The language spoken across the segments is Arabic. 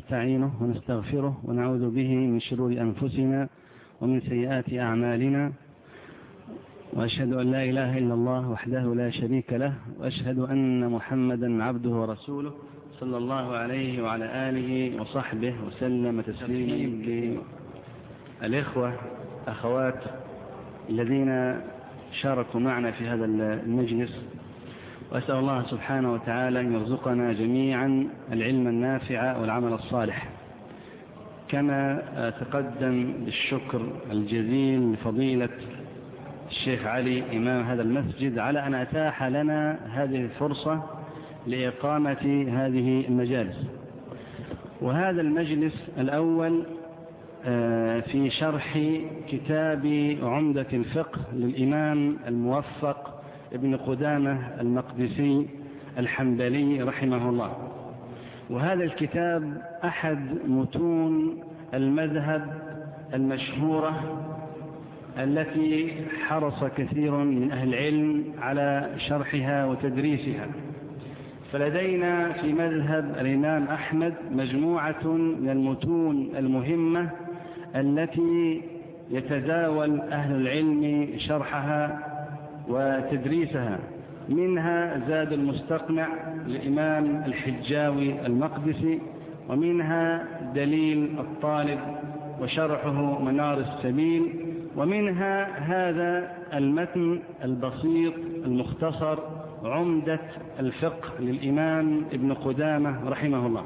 ونستعينه ونستغفره ونعوذ به من شرور أنفسنا ومن سيئات أعمالنا، وأشهد أن لا إله إلا الله وحده لا شريك له، وأشهد أن محمدا عبده ورسوله صلى الله عليه وعلى آله وصحبه وسلم تسليما. الإخوة أخوات الذين شاركوا معنا في هذا المجلس، وأسأل الله سبحانه وتعالى أن يرزقنا جميعا العلم النافع والعمل الصالح. كما أتقدم بالشكر الجزيل لفضيلة الشيخ علي إمام هذا المسجد على أن أتاح لنا هذه الفرصة لإقامة هذه المجالس. وهذا المجلس الأول في شرح كتاب عمدة الفقه للإمام الموفق ابن قدامة المقدسي الحنبلي رحمه الله. وهذا الكتاب أحد متون المذهب المشهورة التي حرص كثير من أهل العلم على شرحها وتدريسها. فلدينا في مذهب الإمام أحمد مجموعة من المتون المهمة التي يتداول أهل العلم شرحها وتدريسها، منها زاد المستقنع للإمام الحجاوي المقدسي، ومنها دليل الطالب وشرحه منار السبيل، ومنها هذا المتن البسيط المختصر عمدة الفقه للإمام ابن قدامة رحمه الله.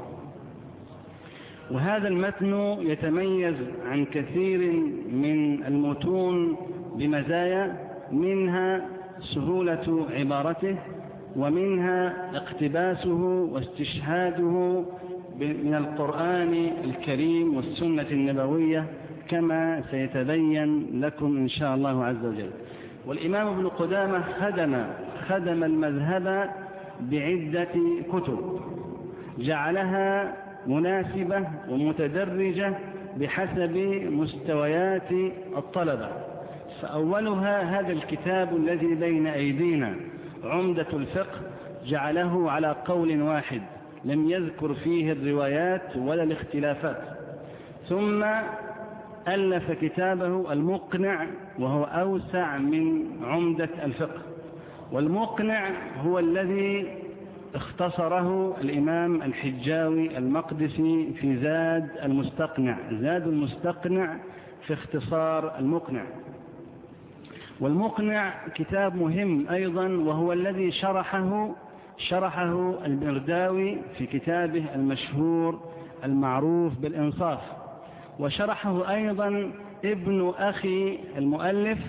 وهذا المتن يتميز عن كثير من المتون بمزايا، منها سهولة عبارته، ومنها اقتباسه واستشهاده من القرآن الكريم والسنة النبوية كما سيتبين لكم إن شاء الله عز وجل. والإمام ابن قدامة خدم المذهب بعدة كتب جعلها مناسبة ومتدرجة بحسب مستويات الطلبة. فأولها هذا الكتاب الذي بين أيدينا عمدة الفقه، جعله على قول واحد لم يذكر فيه الروايات ولا الاختلافات. ثم ألف كتابه المقنع، وهو أوسع من عمدة الفقه. والمقنع هو الذي اختصره الإمام الحجاوي المقدسي في زاد المستقنع. زاد المستقنع في اختصار المقنع. والمقنع كتاب مهم أيضا، وهو الذي شرحه المرداوي في كتابه المشهور المعروف بالإنصاف، وشرحه أيضا ابن أخي المؤلف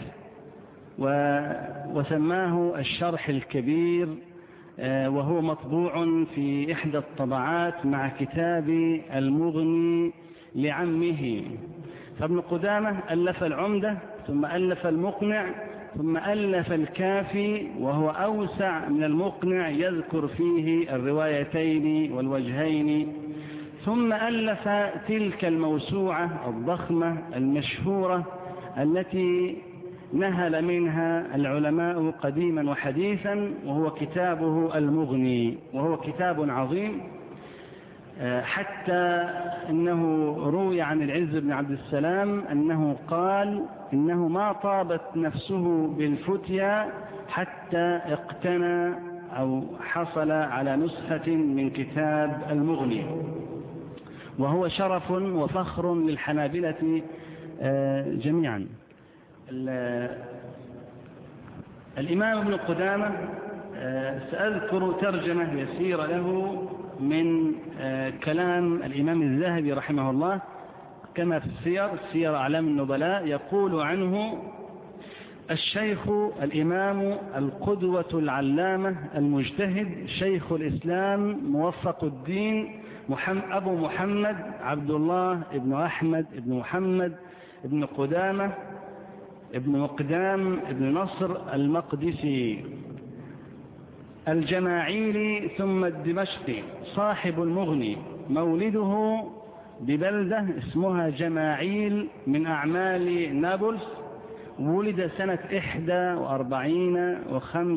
وسماه الشرح الكبير، وهو مطبوع في إحدى الطبعات مع كتاب المغني لعمه. فابن قدامة ألف العمدة، ثم ألف المقنع، ثم ألف الكافي، وهو أوسع من المقنع يذكر فيه الروايتين والوجهين. ثم ألف تلك الموسوعة الضخمة المشهورة التي نهل منها العلماء قديما وحديثا، وهو كتابه المغني، وهو كتاب عظيم، حتى إنه روي عن العز بن عبد السلام أنه قال إنه ما طابت نفسه بالفتيا حتى اقتنى أو حصل على نسخة من كتاب المغني. وهو شرف وفخر للحنابلة جميعا. الإمام ابن قدامة سأذكر ترجمة يسيرة له من كلام الإمام الذهبي رحمه الله، كما في سير أعلام النبلاء. يقول عنه: الشيخ الإمام القدوة العلامة المجتهد شيخ الإسلام موفق الدين أبو محمد عبد الله ابن أحمد ابن محمد ابن قدامة ابن مقدام ابن نصر المقدسي الجماعيلي ثم الدمشقي، صاحب المغني. مولده ببلدة اسمها جماعيل من أعمال نابلس. ولد سنة 41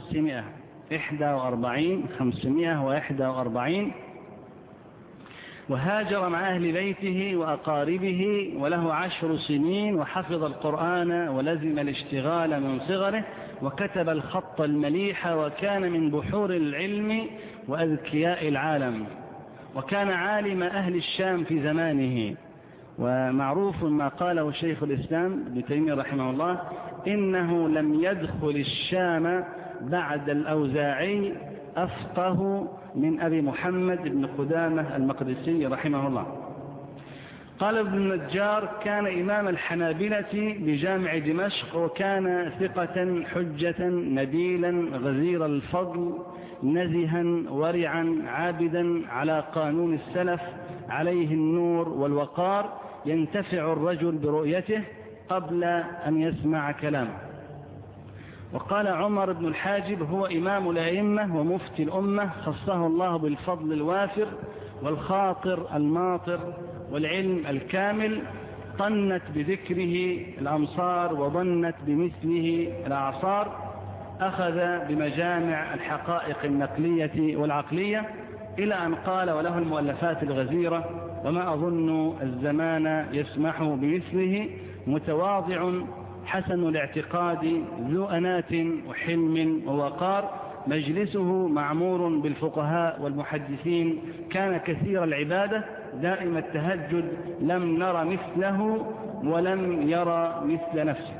و500 41 541. وهاجر مع أهل بيته وأقاربه وله 10 سنين، وحفظ القرآن ولزم الاشتغال من صغره، وكتب الخط المليح، وكان من بحور العلم وأذكياء العالم، وكان عالم أهل الشام في زمانه. ومعروف ما قاله شيخ الإسلام ابن تيمية رحمه الله: إنه لم يدخل الشام بعد الأوزاعي أفقه من أبي محمد بن قدامة المقدسي رحمه الله. قال ابن النجار: كان إمام الحنابلة بجامع دمشق، وكان ثقة حجة نبيلا غزير الفضل نزها ورعا عابدا على قانون السلف، عليه النور والوقار، ينتفع الرجل برؤيته قبل أن يسمع كلامه. وقال عمر بن الحاجب: هو إمام الأئمة ومفتي الأمة، خصه الله بالفضل الوافر والخاطر الماطر والعلم الكامل، طنت بذكره الأمصار وظنت بمثله الأعصار، أخذ بمجامع الحقائق النقلية والعقلية، إلى أن قال: وله المؤلفات الغزيرة، وما أظن الزمان يسمح بمثله، متواضع حسن الاعتقاد ذو أنات وحلم ووقار، مجلسه معمور بالفقهاء والمحدثين، كان كثير العبادة دائم التهجد، لم نر مثله ولم يرى مثل نفسه.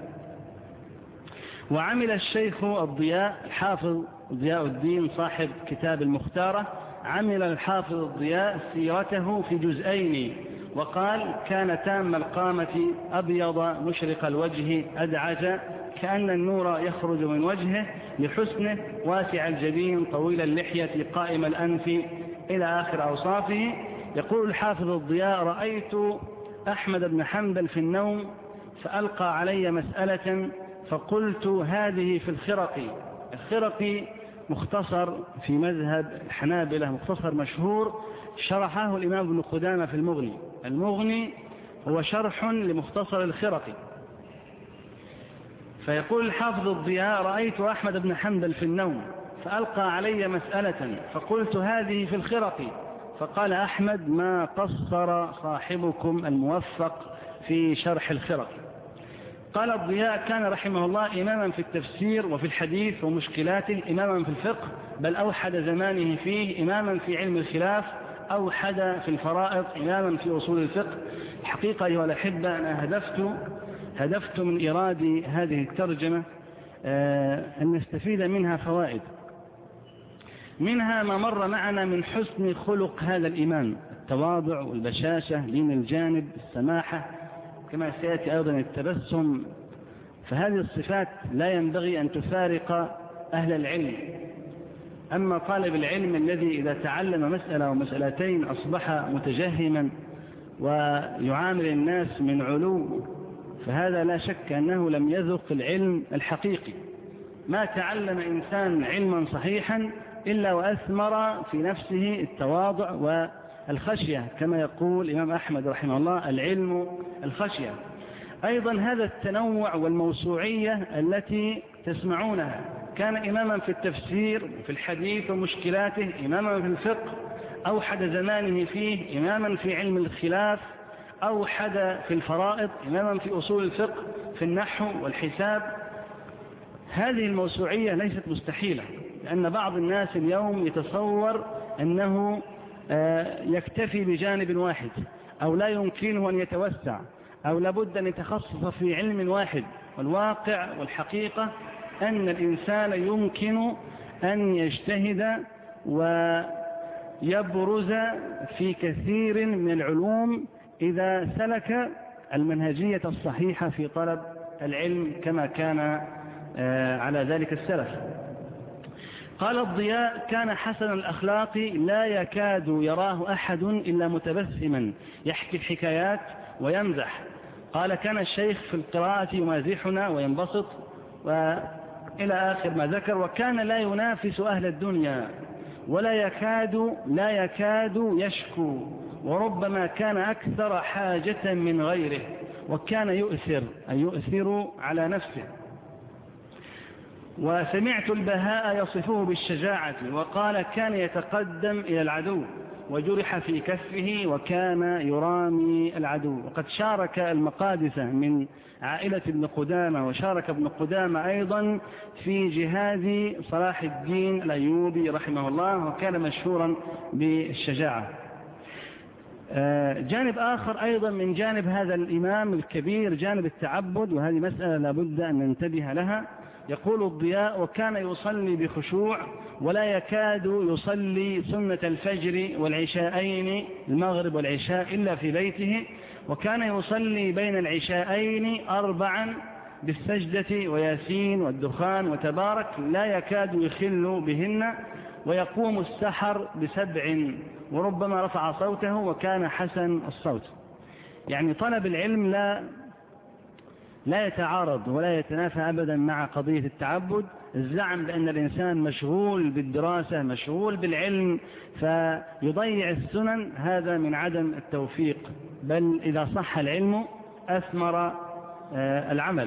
وعمل الشيخ الضياء الحافظ ضياء الدين صاحب كتاب المختارة، عمل الحافظ الضياء سيرته في جزئين، وقال: كان تام القامة أبيض مشرق الوجه أدعج، كأن النور يخرج من وجهه لحسنه، واسع الجبين طويل اللحية قائم الأنف، إلى آخر أوصافه. يقول الحافظ الضياء: رأيت أحمد بن حنبل في النوم فألقى علي مسألة فقلت: هذه في الخرقي. الخرقي مختصر في مذهب الحنابلة، مختصر مشهور، شرحه الإمام ابن قدامة في المغني. المغني هو شرح لمختصر الخرقي. فيقول الحافظ الضياء: رأيت أحمد بن حنبل في النوم فألقى علي مسألة فقلت: هذه في الخرقي. فقال أحمد: ما قصر صاحبكم الموفق في شرح الخرقي. قال الضياء: كان رحمه الله إماما في التفسير وفي الحديث ومشكلاته، إماما في الفقه، بل أوحد زمانه فيه، إماما في علم الخلاف، أوحد في الفرائض، إماما في أصول الفقه. الحقيقة أيها الأحبة أنا هدفت من إيراد هذه الترجمة أن نستفيد منها فوائد، منها ما مر معنا من حسن خلق هذا الإمام: التواضع والبشاشة، لين الجانب، السماحة، كما سيأتي أيضا التبسم. فهذه الصفات لا ينبغي أن تفارق أهل العلم. أما طالب العلم الذي إذا تعلم مسألة ومسألتين أصبح متجهما ويعامل الناس من علو، فهذا لا شك أنه لم يذق العلم الحقيقي. ما تعلم إنسان علما صحيحا إلا وأثمر في نفسه التواضع والخشية، كما يقول الإمام أحمد رحمه الله: العلم الخشية. أيضا هذا التنوع والموسوعية التي تسمعونها. كان إماما في التفسير وفي الحديث ومشكلاته، إماما في الفقه أوحد زمانه فيه، إماما في علم الخلاف، أوحد في الفرائض، إماما في أصول الفقه، في النحو والحساب. هذه الموسوعية ليست مستحيلة، لأن بعض الناس اليوم يتصور أنه يكتفي بجانب واحد، أو لا يمكنه أن يتوسع، أو لابد أن يتخصص في علم واحد. والواقع والحقيقة أن الإنسان يمكن أن يجتهد ويبرز في كثير من العلوم إذا سلك المنهجية الصحيحة في طلب العلم كما كان على ذلك السلف. قال الضياء: كان حسن الأخلاق لا يكاد يراه أحد إلا متبسما، يحكي الحكايات ويمزح. قال: كان الشيخ في القراءة يمازحنا وينبسط، وإلى آخر ما ذكر. وكان لا ينافس أهل الدنيا ولا يكاد يشكو، وربما كان أكثر حاجة من غيره، وكان يؤثر على نفسه. وسمعت البهاء يصفه بالشجاعة، وقال: كان يتقدم إلى العدو وجرح في كفه وكان يرامي العدو. وقد شارك المقادسة من عائلة ابن قدامة، وشارك ابن قدامة أيضا في جهاد صلاح الدين الأيوبي رحمه الله، وكان مشهورا بالشجاعة. جانب آخر أيضا من جانب هذا الإمام الكبير جانب التعبد، وهذه مسألة لابد أن ننتبه لها. يقول الضياء: وكان يصلي بخشوع ولا يكاد يصلي سنة الفجر والعشاءين، المغرب والعشاء، إلا في بيته، وكان يصلي بين العشاءين 4 بالسجدة وياسين والدخان وتبارك، لا يكاد يخل بهن، ويقوم السحر ب7 وربما رفع صوته وكان حسن الصوت. يعني طلب العلم لا يتعارض ولا يتنافى أبدا مع قضية التعبد. الزعم بأن الإنسان مشغول بالدراسة مشغول بالعلم فيضيع السنن، هذا من عدم التوفيق، بل إذا صح العلم أثمر العمل.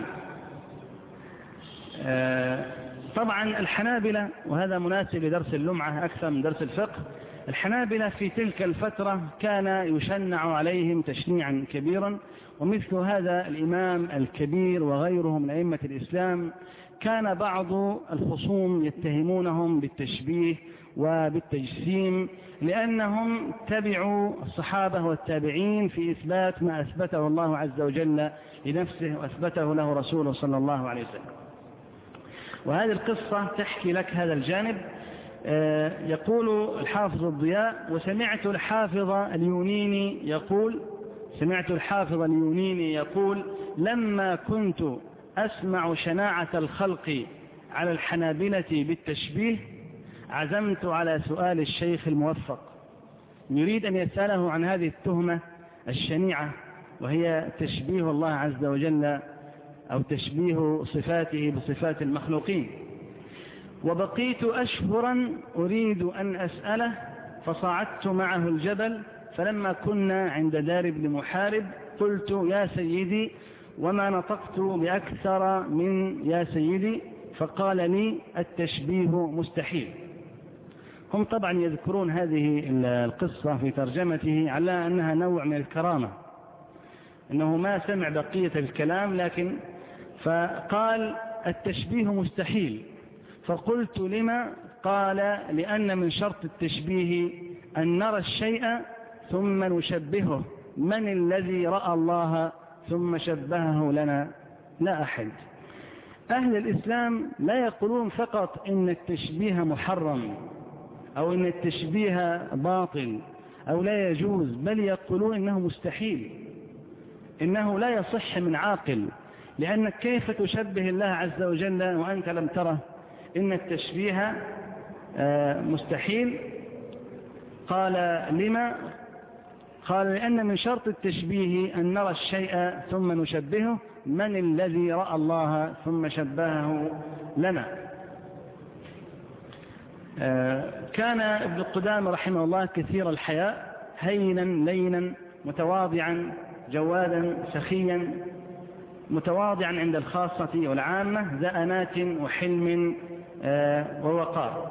طبعا الحنابلة، وهذا مناسب لدرس اللمعة أكثر من درس الفقه، الحنابلة في تلك الفترة كان يشنع عليهم تشنيعا كبيرا، ومثل هذا الإمام الكبير وغيرهم من أئمة الإسلام كان بعض الخصوم يتهمونهم بالتشبيه وبالتجسيم، لأنهم تبعوا الصحابة والتابعين في إثبات ما أثبته الله عز وجل لنفسه وأثبته له رسوله صلى الله عليه وسلم. وهذه القصة تحكي لك هذا الجانب. يقول الحافظ الضياء: وسمعت الحافظ اليونيني يقول لما كنت أسمع شناعة الخلق على الحنابلة بالتشبيه عزمت على سؤال الشيخ الموفق، يريد أن يسأله عن هذه التهمة الشنيعة، وهي تشبيه الله عز وجل أو تشبيه صفاته بصفات المخلوقين. وبقيت أشهرا أريد أن أسأله، فصعدت معه الجبل، فلما كنا عند دار ابن محارب قلت: يا سيدي، وما نطقت بأكثر من يا سيدي، فقال لي: التشبيه مستحيل. هم طبعا يذكرون هذه القصة في ترجمته على أنها نوع من الكرامة، إنه ما سمع بقية الكلام، لكن فقال: التشبيه مستحيل. فقلت: لما؟ قال: لأن من شرط التشبيه أن نرى الشيء ثم نشبهه، من الذي رأى الله ثم شبهه لنا؟ لا أحد. أهل الإسلام لا يقولون فقط إن التشبيه محرم أو إن التشبيه باطل أو لا يجوز، بل يقولون إنه مستحيل، إنه لا يصح من عاقل، لأنك كيف تشبه الله عز وجل وأنت لم تره؟ إن التشبيه مستحيل. قال: لما؟ قال: لأن من شرط التشبيه أن نرى الشيء ثم نشبهه، من الذي رأى الله ثم شبهه لنا؟ كان ابن قدامة رحمه الله كثير الحياء، هينا لينا متواضعا جوادا سخيا، متواضعا عند الخاصة والعامة، ذا أنات وحلم ووقار.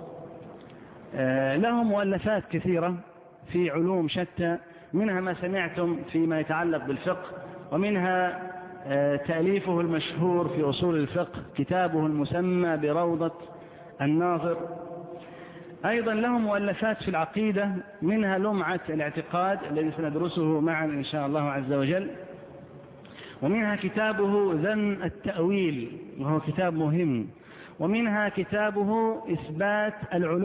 له مؤلفات كثيرة في علوم شتى، منها ما سمعتم فيما يتعلق بالفقه، ومنها تأليفه المشهور في أصول الفقه، كتابه المسمى بروضة الناظر. أيضا له مؤلفات في العقيدة، منها لمعة الاعتقاد الذي سندرسه معا إن شاء الله عز وجل، ومنها كتابه ذم التأويل وهو كتاب مهم، ومنها كتابه إثبات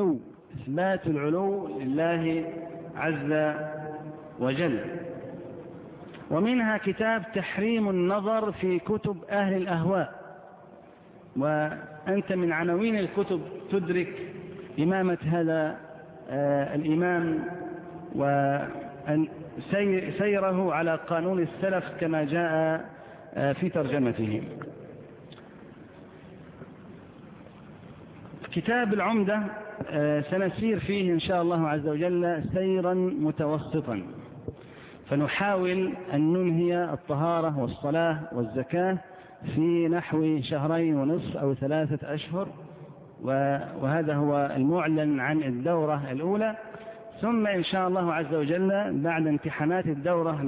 العلو لله عز وجل، ومنها كتاب تحريم النظر في كتب أهل الأهواء. وأنت من عناوين الكتب تدرك إمامة هذا الإمام وسيره على قانون السلف كما جاء في ترجمته. كتاب العمدة سنسير فيه إن شاء الله عز وجل سيرا متوسطا، فنحاول أن ننهي الطهارة والصلاة والزكاة في نحو 2.5 أو 3 أشهر، وهذا هو المعلن عن الدورة الأولى. ثم إن شاء الله عز وجل بعد امتحانات الدورة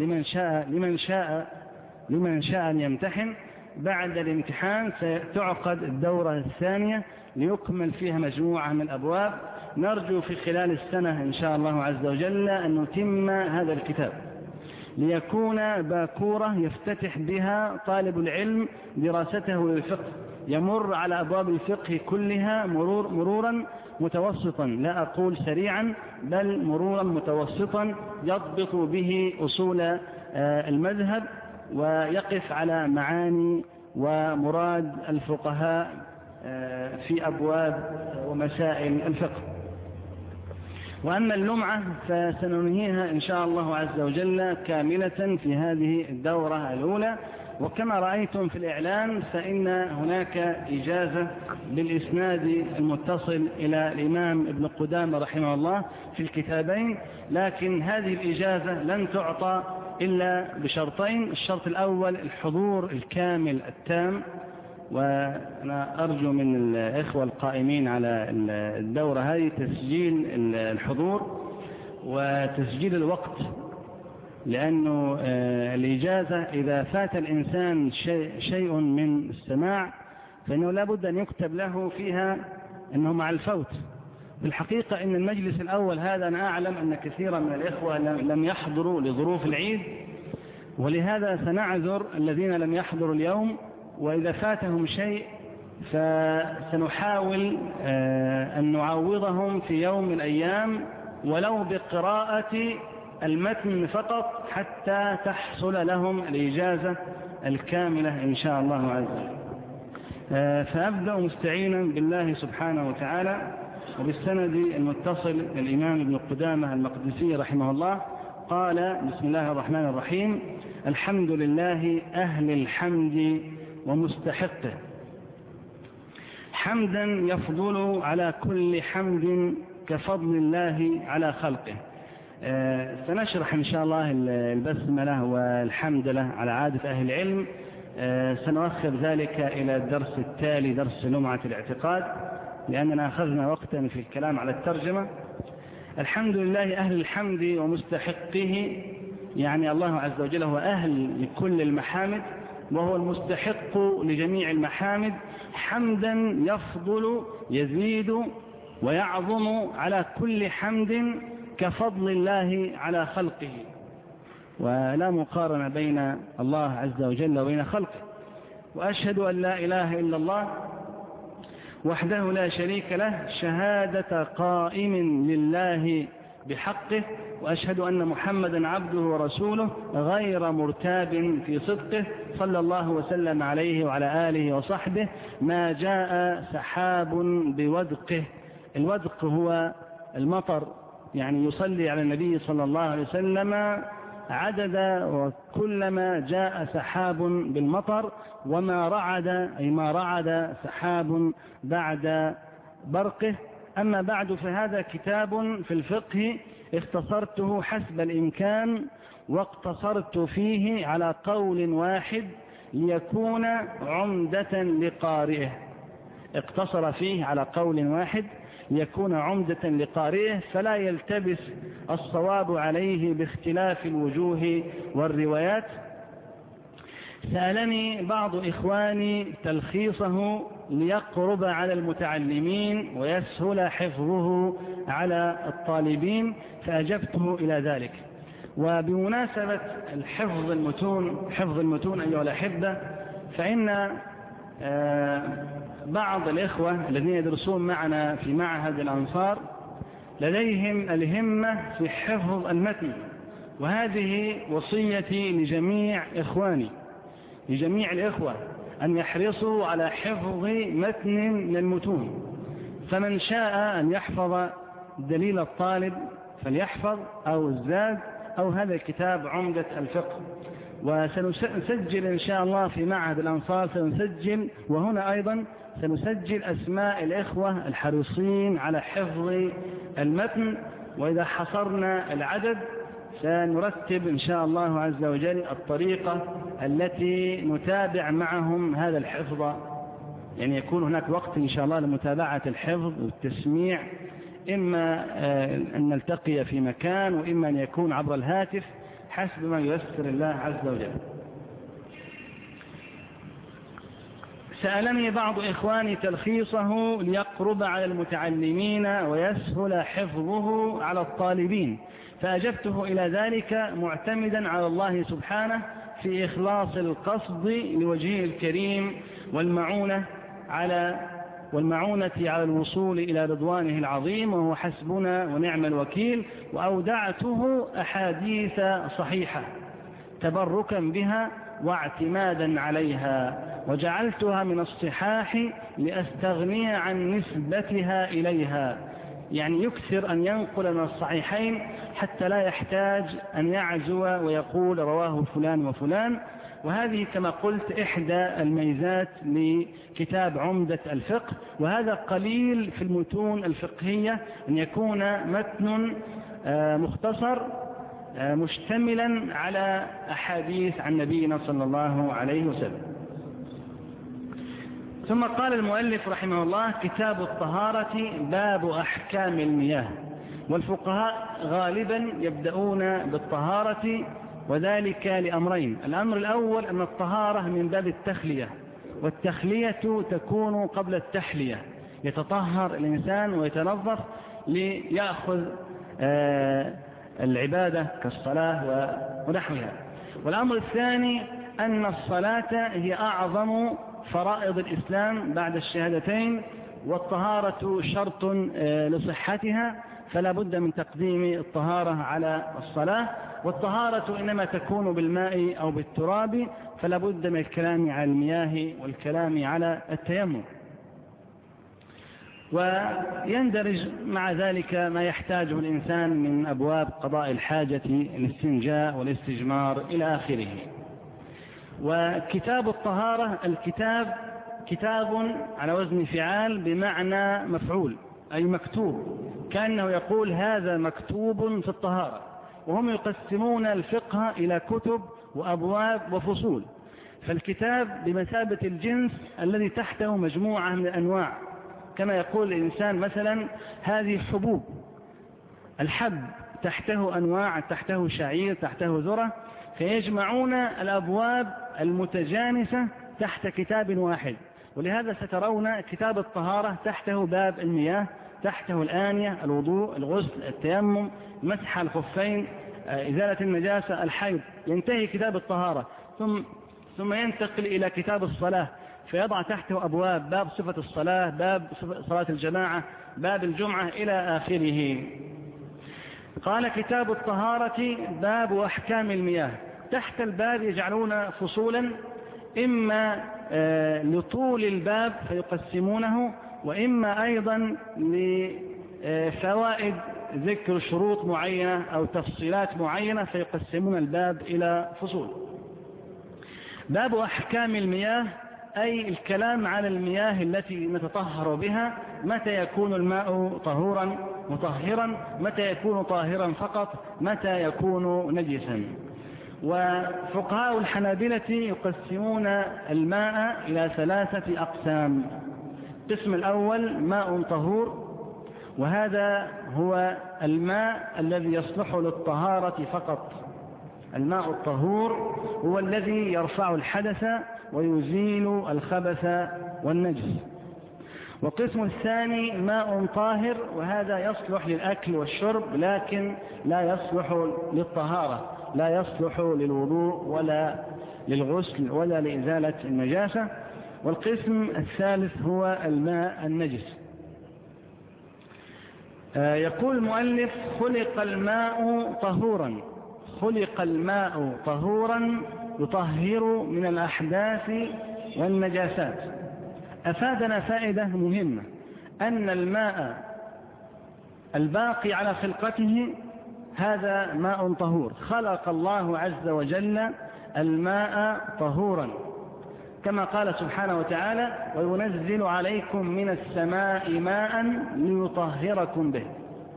لمن شاء أن يمتحن، بعد الامتحان ستعقد الدورة الثانية ليكمل فيها مجموعة من الأبواب. نرجو في خلال السنة إن شاء الله عز وجل أن نتم هذا الكتاب ليكون باكورة يفتتح بها طالب العلم دراسته للفقه، يمر على أبواب الفقه كلها مرورا متوسطا، لا أقول سريعا بل مرورا متوسطا، يضبط به أصول المذهب ويقف على معاني ومراد الفقهاء في أبواب ومسائل الفقه. وأما اللمعة فسننهيها إن شاء الله عز وجل كاملة في هذه الدورة الأولى. وكما رأيتم في الإعلان فإن هناك إجازة بالإسناد المتصل إلى الإمام ابن قدامة رحمه الله في الكتابين، لكن هذه الإجازة لن تعطى إلا بشرطين. الشرط الأول الحضور الكامل التام، وأنا أرجو من الإخوة القائمين على الدورة هذه تسجيل الحضور وتسجيل الوقت، لأنه الإجازة إذا فات الإنسان شيء من السماع فإنه لا بد أن يكتب له فيها أنه مع الفوت. بالحقيقة إن المجلس الأول هذا أنا أعلم أن كثيرا من الإخوة لم يحضروا لظروف العيد، ولهذا سنعذر الذين لم يحضروا اليوم، وإذا فاتهم شيء فسنحاول أن نعوضهم في يوم من الأيام ولو بقراءة المتن فقط حتى تحصل لهم الإجازة الكاملة إن شاء الله عز وجل. فأبدأ مستعينا بالله سبحانه وتعالى وبالسند المتصل الإمام ابن قدامة المقدسي رحمه الله قال: بسم الله الرحمن الرحيم، الحمد لله أهل الحمد ومستحقه، حمدا يفضل على كل حمد كفضل الله على خلقه. سنشرح إن شاء الله البسملة والحمد له على عادة أهل العلم، سنؤخر ذلك إلى الدرس التالي، درس لمعة الاعتقاد، لأننا أخذنا وقتا في الكلام على الترجمة. الحمد لله أهل الحمد ومستحقه، يعني الله عز وجل هو أهل لكل المحامد وهو المستحق لجميع المحامد، حمدا يفضل يزيد ويعظم على كل حمد كفضل الله على خلقه. ولا مقارنة بين الله عز وجل وبين خلقه. وأشهد أن لا إله إلا الله وحده لا شريك له شهادة قائم لله بحقه، وأشهد أن محمدا عبده ورسوله غير مرتاب في صدقه، صلى الله وسلم عليه وعلى آله وصحبه. ما جاء سحاب بودقه، الودق هو المطر، يعني يصلي على النبي صلى الله عليه وسلم عدد وكلما جاء سحاب بالمطر، وما رعد أي ما رعد سحاب بعد برقه. أما بعد فهذا كتاب في الفقه اختصرته حسب الإمكان، واقتصرت فيه على قول واحد ليكون عمدة لقارئه. اقتصر فيه على قول واحد ليكون عمدة لقارئه، فلا يلتبس الصواب عليه باختلاف الوجوه والروايات. سألني بعض إخواني تلخيصه ليقرب على المتعلمين ويسهل حفظه على الطالبين، فأجبته إلى ذلك. وبمناسبة حفظ المتون أيها الأحبة، فإن بعض الإخوة الذين يدرسون معنا في معهد الأنصار لديهم الهمة في حفظ المتن، وهذه وصيتي لجميع إخواني، لجميع الإخوة، أن يحرصوا على حفظ متن من المتون. فمن شاء أن يحفظ دليل الطالب فليحفظ، أو الزاد، أو هذا الكتاب عمدة الفقه. وسنسجل إن شاء الله في معهد الأنصار، سنسجل وهنا أيضا سنسجل أسماء الإخوة الحريصين على حفظ المتن، وإذا حصرنا العدد سنرتب إن شاء الله عز وجل الطريقة التي نتابع معهم هذا الحفظ، يعني يكون هناك وقت إن شاء الله لمتابعة الحفظ والتسميع إما أن نلتقي في مكان وإما أن يكون عبر الهاتف حسب ما ييسر الله عز وجل. سألني بعض إخواني تلخيصه ليقرب على المتعلمين ويسهل حفظه على الطالبين، فأجبته إلى ذلك معتمدا على الله سبحانه في إخلاص القصد لوجهه الكريم والمعونة على الوصول إلى رضوانه العظيم، وهو حسبنا ونعم الوكيل. وأودعته أحاديث صحيحة تبركا بها واعتمادا عليها، وجعلتها من الصحاح لأستغني عن نسبتها إليها، يعني يكثر أن ينقل من الصحيحين حتى لا يحتاج أن يعزو ويقول رواه فلان وفلان. وهذه كما قلت إحدى الميزات لكتاب عمدة الفقه، وهذا قليل في المتون الفقهية أن يكون متن مختصر مشتملا على أحاديث عن نبينا صلى الله عليه وسلم. ثم قال المؤلف رحمه الله: كتاب الطهارة باب أحكام المياه. والفقهاء غالبا يبدأون بالطهارة، وذلك لأمرين: الأمر الأول أن الطهارة من باب التخلية، والتخلية تكون قبل التحلية، يتطهر الإنسان ويتنظف ليأخذ العبادة كالصلاة ونحوها. والأمر الثاني أن الصلاة هي أعظم فرائض الإسلام بعد الشهادتين، والطهارة شرط لصحتها، فلا بد من تقديم الطهارة على الصلاة. والطهارة إنما تكون بالماء أو بالتراب، فلا بد من الكلام على المياه والكلام على التيمم. ويندرج مع ذلك ما يحتاجه الإنسان من أبواب قضاء الحاجة، الاستنجاء والاستجمار إلى آخره. وكتاب الطهارة الكتاب كتاب على وزن فعال بمعنى مفعول، أي مكتوب، كأنه يقول هذا مكتوب في الطهارة. وهم يقسمون الفقه إلى كتب وأبواب وفصول، فالكتاب بمثابة الجنس الذي تحته مجموعة من الأنواع، كما يقول الإنسان مثلا هذه حبوب، الحب تحته أنواع، تحته شعير، تحته ذرة، فيجمعون الأبواب المتجانسة تحت كتاب واحد. ولهذا سترون كتاب الطهارة تحته باب المياه، تحته الآنية، الوضوء، الغسل، التيمم، مسح الخفين، إزالة النجاسة، الحيض، ينتهي كتاب الطهارة. ثم ينتقل إلى كتاب الصلاة، فيضع تحته أبواب: باب صفة الصلاة، باب صلاة الجماعة، باب الجمعة، إلى آخره. قال: كتاب الطهارة باب أحكام المياه. تحت الباب يجعلون فصولا، إما لطول الباب فيقسمونه، وإما أيضا لفوائد ذكر شروط معينة أو تفصيلات معينة فيقسمون الباب إلى فصول. باب أحكام المياه أي الكلام على المياه التي نتطهر بها، متى يكون الماء طهورا مطهرا، متى يكون طاهرا فقط، متى يكون نجسا. وفقهاء الحنابلة يقسمون الماء إلى 3 أقسام. القسم الأول ماء طهور، وهذا هو الماء الذي يصلح للطهارة فقط. الماء الطهور هو الذي يرفع الحدث ويزيل الخبث والنجس. والقسم الثاني ماء طاهر، وهذا يصلح للأكل والشرب لكن لا يصلح للطهارة، لا يصلح للوضوء ولا للغسل ولا لإزالة النجاسة. والقسم الثالث هو الماء النجس. يقول المؤلف: خلق الماء طهورا، خلق الماء طهورا يطهر من الأحداث والنجاسات. أفادنا فائدة مهمة، أن الماء الباقي على خلقته هذا ماء طهور. خلق الله عز وجل الماء طهورا، كما قال سبحانه وتعالى: وينزل عليكم من السماء ماء ليطهركم به.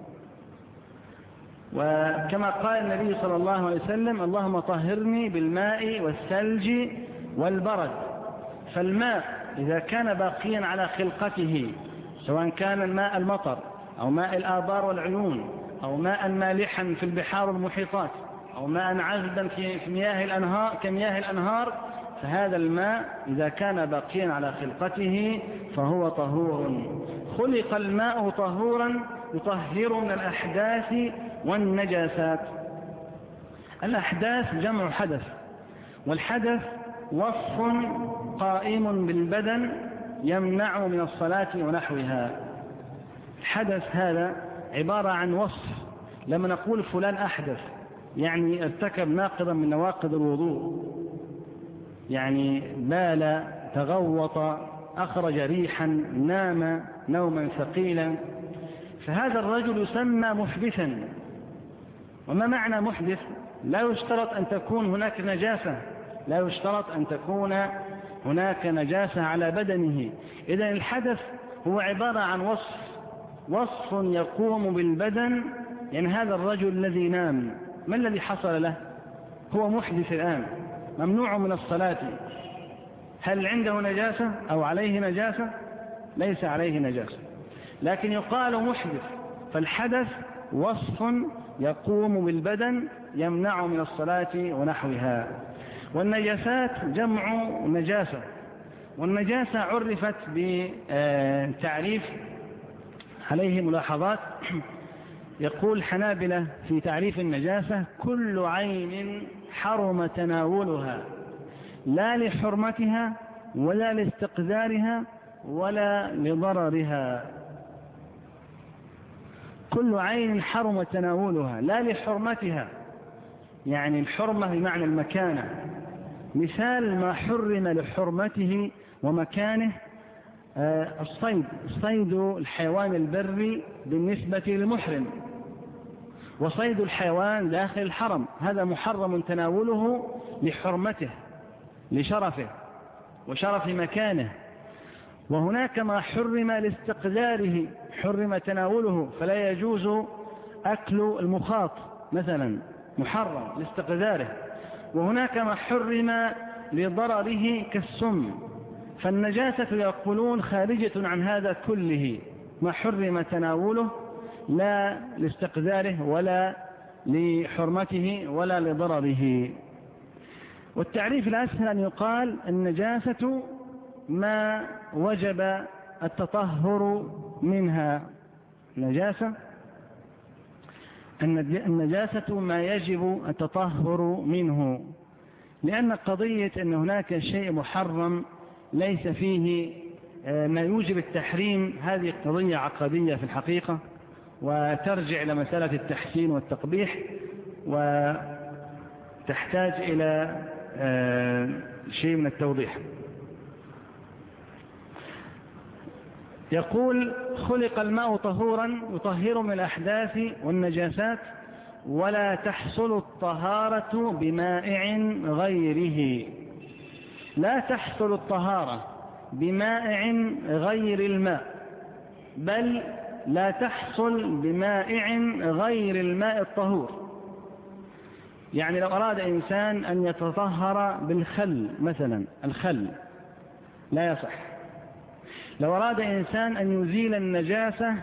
وكما قال النبي صلى الله عليه وسلم: اللهم طهرني بالماء والثلج والبرد. فالماء إذا كان باقيا على خلقته، سواء كان الماء المطر أو ماء الآبار والعيون، أو ماء مالحا في البحار والمحيطات، أو ماء عذبا في مياه الأنهار كمياه الأنهار، فهذا الماء إذا كان باقيا على خلقته فهو طهور. خلق الماء طهورا يطهر من الأحداث والنجاسات. الأحداث جمع حدث، والحدث وصف قائم بالبدن يمنع من الصلاة ونحوها. الحدث هذا عبارة عن وصف. لما نقول فلان أحدث يعني ارتكب ناقضا من نواقض الوضوء، يعني بال، تغوط، أخرج ريحا، نام نوما ثقيلا، فهذا الرجل يسمى محدثا. وما معنى محدث؟ لا يشترط أن تكون هناك نجاسة، لا يشترط أن تكون هناك نجاسة على بدنه. إذن الحدث هو عبارة عن وصف يقوم بالبدن. يعني هذا الرجل الذي نام ما الذي حصل له؟ هو محدث الآن، ممنوع من الصلاة. هل عنده نجاسة أو عليه نجاسة؟ ليس عليه نجاسة، لكن يقال محدث. فالحدث وصف يقوم بالبدن يمنع من الصلاة ونحوها. والنجاسات جمع نجاسة، والنجاسة عرفت بتعريف عليه ملاحظات. يقول الحنابلة في تعريف النجاسة: كل عين حرم تناولها لا لحرمتها ولا لاستقذارها ولا لضررها. كل عين حرم تناولها لا لحرمتها، يعني الحرمة بمعنى المكانة. مثال ما حرم لحرمته ومكانه صيد الحيوان البري بالنسبة للمحرم، وصيد الحيوان داخل الحرم هذا محرم تناوله لحرمته، لشرفه وشرف مكانه. وهناك ما حرم لاستقذاره، حرم تناوله، فلا يجوز أكل المخاط مثلا، محرم لاستقذاره. وهناك ما حرم لضرره كالسم. فالنجاسة يقولون خارجة عن هذا كله، ما حرم تناوله لا لاستقذاره ولا لحرمته ولا لضرره. والتعريف الأسهل أن يقال النجاسة ما وجب التطهر منها. النجاسة ما يجب التطهر منه، لأن قضية أن هناك شيء محرم ليس فيه ما يوجب التحريم هذه قضية عقدية في الحقيقة، وترجع إلى مسألة التحسين والتقبيح، وتحتاج إلى شيء من التوضيح. يقول: خلق الماء طهورا يطهر من الأحداث والنجاسات، ولا تحصل الطهارة بمائع غيره. لا تحصل الطهارة بمائع غير الماء، بل لا تحصل بمائع غير الماء الطهور. يعني لو أراد إنسان أن يتطهر بالخل مثلا، الخل لا يصح. لو أراد إنسان أن يزيل النجاسة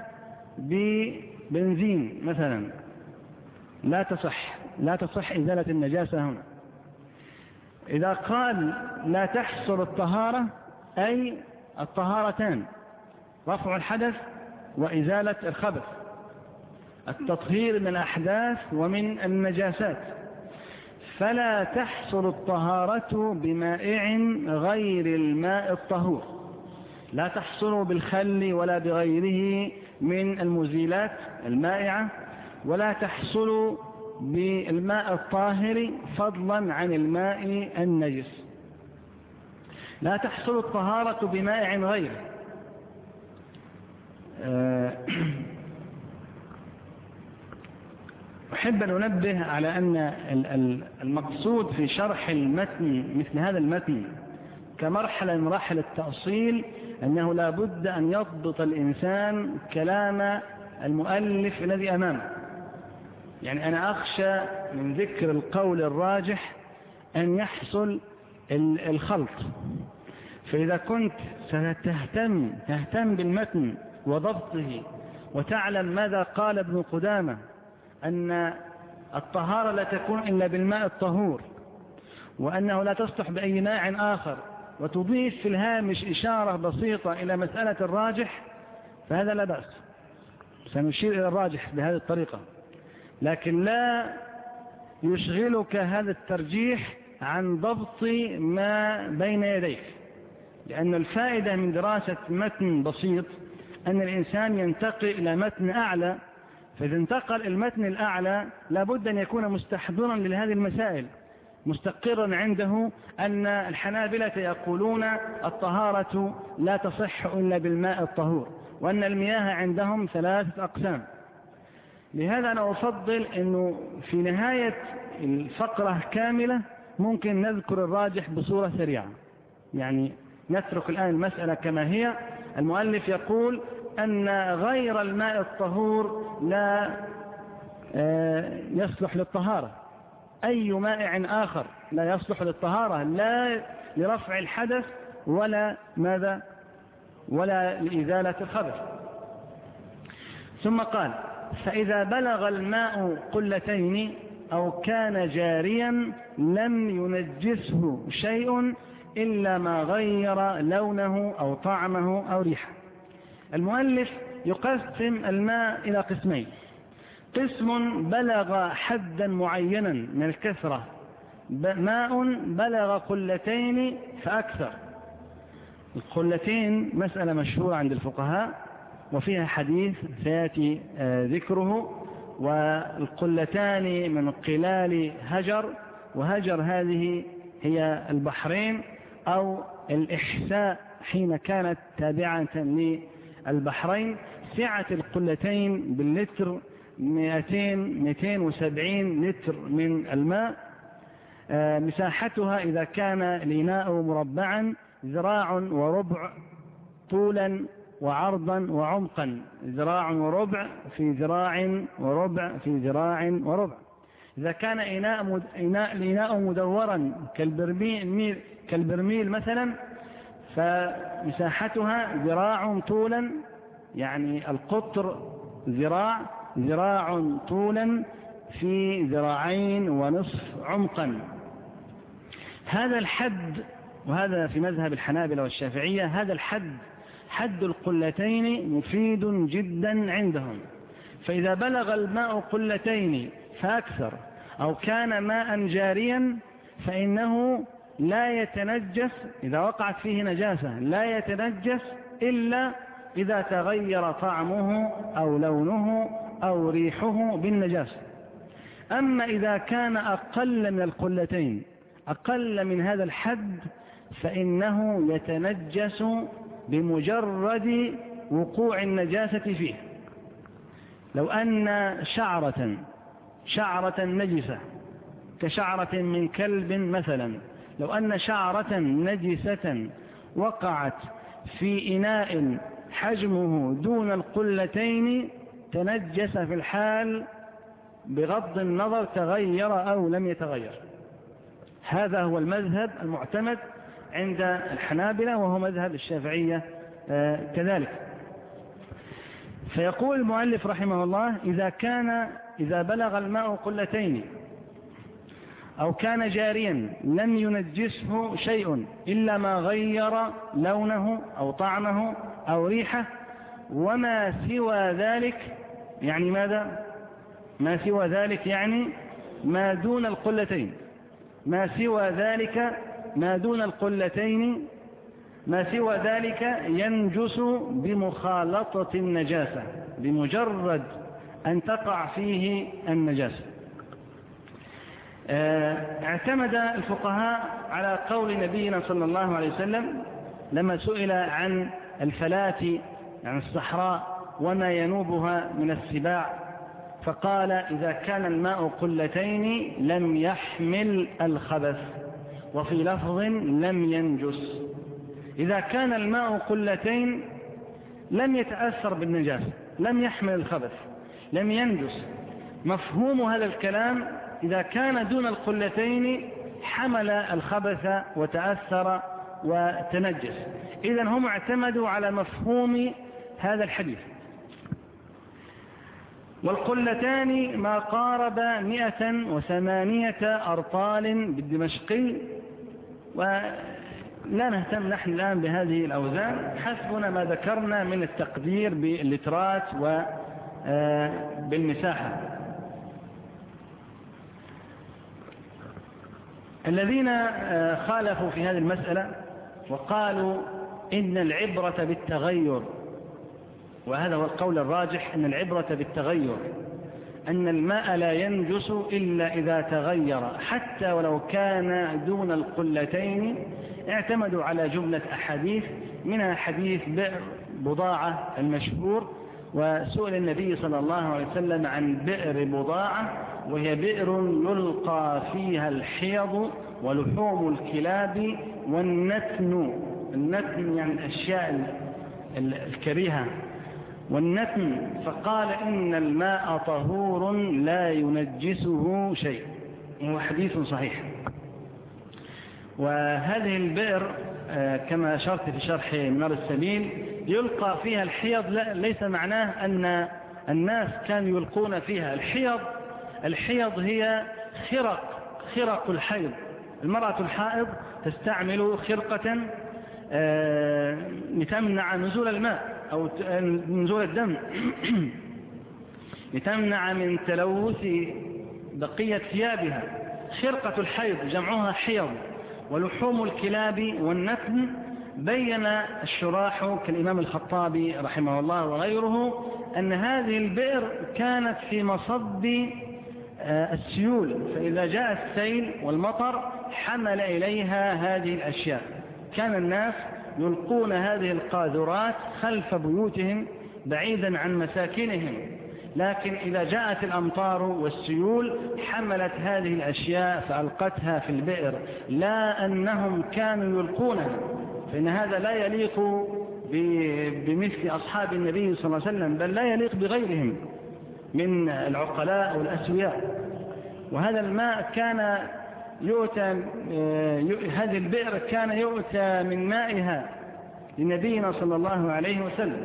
ببنزين مثلا لا تصح إزالة النجاسة هنا. إذا قال لا تحصل الطهارة أي الطهارتان، رفع الحدث وإزالة الخبث، التطهير من الأحداث ومن النجاسات. فلا تحصل الطهارة بمائع غير الماء الطهور، لا تحصل بالخل ولا بغيره من المزيلات المائعة، ولا تحصل بالماء الطاهر فضلا عن الماء النجس. لا تحصل الطهارة بمائع غيره. أحب أن أنبه على أن المقصود في شرح المتن مثل هذا المتن كمرحلة من مراحل التأصيل أنه لا بد أن يضبط الإنسان كلام المؤلف الذي أمامه. يعني أنا أخشى من ذكر القول الراجح أن يحصل الخلط. فإذا كنت ستهتم بالمتن وضبطه وتعلم ماذا قال ابن قدامة أن الطهارة لا تكون إلا بالماء الطهور، وأنه لا تصلح بأي ماء آخر، وتضيف في الهامش إشارة بسيطة إلى مسألة الراجح، فهذا لا بأس، سنشير إلى الراجح بهذه الطريقة، لكن لا يشغلك هذا الترجيح عن ضبط ما بين يديك، لأن الفائدة من دراسة متن بسيط أن الإنسان ينتقل إلى متن أعلى، فإذا انتقل المتن الأعلى لابد أن يكون مستحضرا لهذه المسائل، مستقرا عنده أن الحنابلة يقولون الطهارة لا تصح إلا بالماء الطهور، وأن المياه عندهم 3 أقسام. لهذا أنا أفضل أنه في نهاية الفقرة كاملة ممكن نذكر الراجح بصورة سريعة، يعني نترك الآن المسألة كما هي. المؤلف يقول أن غير الماء الطهور لا يصلح للطهارة، أي مائع آخر لا يصلح للطهارة، لا لرفع الحدث ولا ماذا ولا لإزالة الخبث. ثم قال: فإذا بلغ الماء قلتين أو كان جاريا لم ينجسه شيء إلا ما غير لونه أو طعمه أو ريحه. المؤلف يقسم الماء إلى قسمين: قسم بلغ حدا معينا من الكثرة، ماء بلغ قلتين فأكثر. القلتين مسألة مشهورة عند الفقهاء وفيها حديث سيأتي ذكره، والقلتان من قلال هجر، وهجر هذه هي البحرين أو الإحساء حين كانت تابعة للبحرين. سعة القلتين باللتر 270 لتر من الماء. مساحتها إذا كان الإناء مربعا 1.25 ذراع طولا وعرضا وعمقا، 1.25 ذراع في 1.25 ذراع في 1.25 ذراع. إذا كان الإناء مدورا كالبرميل مثلا، فمساحتها 1 ذراع طولا، يعني القطر 1 ذراع طولا في 2.5 ذراع عمقا. هذا الحد، وهذا في مذهب الحنابلة والشافعية، هذا الحد حد القلتين مفيد جدا عندهم. فإذا بلغ الماء قلتين فأكثر أو كان ماء جاريا فإنه لا يتنجس، إذا وقعت فيه نجاسة لا يتنجس إلا إذا تغير طعمه أو لونه أو ريحه بالنجاسة. أما إذا كان أقل من القلتين، أقل من هذا الحد، فإنه يتنجس بمجرد وقوع النجاسة فيه. لو أن شعرة نجسة كشعرة من كلب مثلا، لو أن شعرة نجسة وقعت في إناء حجمه دون القلتين تنجس في الحال بغض النظر تغير أو لم يتغير. هذا هو المذهب المعتمد عند الحنابلة، وهو مذهب الشافعية كذلك. فيقول المؤلف رحمه الله: إذا بلغ الماء قلتين أو كان جاريا لم ينجسه شيء إلا ما غير لونه أو طعمه أو ريحه، وما سوى ذلك يعني ماذا؟ ما سوى ذلك يعني ما دون القلتين، ما سوى ذلك ما دون القلتين، ما سوى ذلك ينجس بمخالطة النجاسة، بمجرد أن تقع فيه النجاسة. اعتمد الفقهاء على قول نبينا صلى الله عليه وسلم لما سئل عن الفلاة، عن الصحراء وما ينوبها من السباع، فقال: إذا كان الماء قلتين لم يحمل الخبث، وفي لفظ لم ينجس. إذا كان الماء قلتين لم يتأثر بالنجاسة، لم يحمل الخبث، لم ينجس. مفهوم هذا الكلام: إذا كان دون القلتين حمل الخبث وتأثر وتنجس. إذن هم اعتمدوا على مفهوم هذا الحديث. والقلتان ما قارب 108 أرطال بالدمشقي. ولا نهتم نحن الآن بهذه الأوزان، حسبنا ما ذكرنا من التقدير باللترات وبالمساحة. الذين خالفوا في هذه المسألة وقالوا إن العبرة بالتغير، وهذا هو القول الراجح، أن العبرة بالتغير، أن الماء لا ينجس إلا إذا تغير حتى ولو كان دون القلتين، اعتمدوا على جملة أحاديث، منها حديث بئر بضاعة المشهور، وسئل النبي صلى الله عليه وسلم عن بئر بضاعة، وهي بئر يلقى فيها الحيض ولحوم الكلاب والنتن. النتن يعني الأشياء الكريهة، والنتن، فقال إن الماء طهور لا ينجسه شيء، وهو حديث صحيح. وهذه البئر كما أشرت في شرح منار السبيل يلقى فيها الحيض، ليس معناه أن الناس كانوا يلقون فيها الحيض هي خرق الحيض. المرأة الحائض تستعمل خرقة لتمنع نزول الماء أو نزول الدم لتمنع من تلوث بقية ثيابها. خرقة الحيض جمعها حيض. ولحوم الكلاب والنتن بين الشراح كالإمام الخطابي رحمه الله وغيره أن هذه البئر كانت في مصب السيول، فإذا جاء السيل والمطر حمل إليها هذه الأشياء. كان الناس يلقون هذه القاذورات خلف بيوتهم بعيدا عن مساكنهم، لكن إذا جاءت الأمطار والسيول حملت هذه الأشياء فألقتها في البئر، لا أنهم كانوا يلقونها، فإن هذا لا يليق بمثل أصحاب النبي صلى الله عليه وسلم، بل لا يليق بغيرهم من العقلاء والأسوياء. وهذا الماء كان يؤتى، هذه البئر كان يؤتى من مائها لنبينا صلى الله عليه وسلم.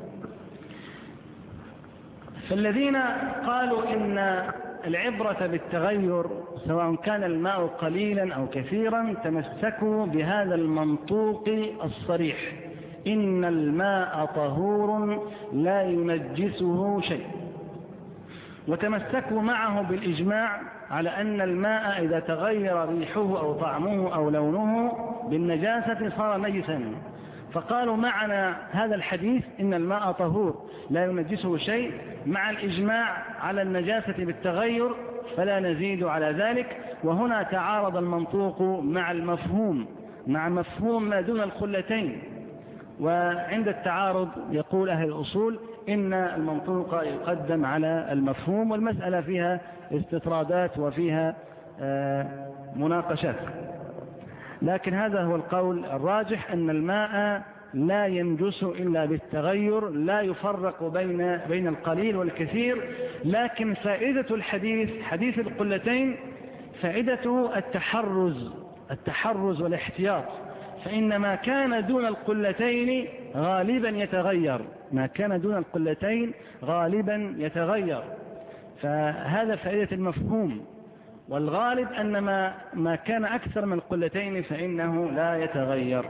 فالذين قالوا إن العبرة بالتغير سواء كان الماء قليلا أو كثيرا تمسكوا بهذا المنطوق الصريح، إن الماء طهور لا ينجسه شيء، وتمسكوا معه بالإجماع على أن الماء إذا تغير ريحه أو طعمه أو لونه بالنجاسة صار نجسا. فقالوا معنا هذا الحديث إن الماء طهور لا ينجسه شيء مع الإجماع على النجاسة بالتغير، فلا نزيد على ذلك. وهنا تعارض المنطوق مع المفهوم، مع مفهوم ما دون القلتين. وعند التعارض يقول أهل الأصول إن المنطوق يقدم على المفهوم، والمسألة فيها استطرادات وفيها مناقشات. لكن هذا هو القول الراجح، أن الماء لا ينجس إلا بالتغير، لا يفرق بين القليل والكثير. لكن فائدة الحديث، حديث القلتين، فائدته التحرز والاحتياط، فإن ما كان دون القلتين غالبا يتغير، ما كان دون القلتين غالبا يتغير. فهذا فائدة المفهوم، والغالب أن ما كان أكثر من القلتين فإنه لا يتغير.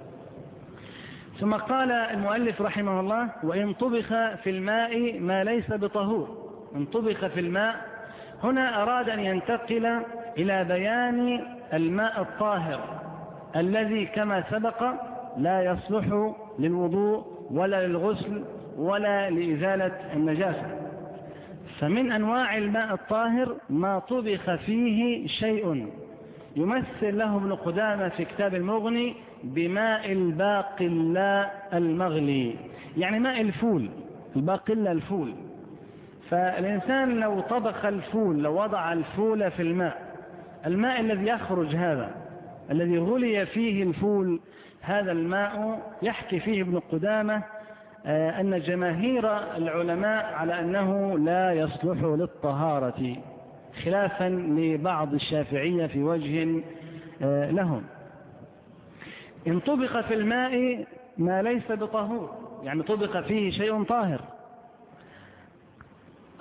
ثم قال المؤلف رحمه الله: وإن طبخ في الماء ما ليس بطهور. إن طبخ في الماء هنا أراد أن ينتقل إلى بيان الماء الطاهر الذي كما سبق لا يصلح للوضوء ولا للغسل ولا لإزالة النجاسة. فمن أنواع الماء الطاهر ما طبخ فيه شيء، يمثل له ابن قدامة في كتاب المغني بماء الباقلاء المغلي، يعني ماء الفول، الباقلاء الفول. فالإنسان لو طبخ الفول، لو وضع الفول في الماء الذي يخرج هذا الذي غلي فيه الفول، هذا الماء يحكي فيه ابن قدامة أن جماهير العلماء على أنه لا يصلح للطهارة، خلافا لبعض الشافعية في وجه لهم. إن طبخ في الماء ما ليس بطهور، يعني طبخ فيه شيء طاهر،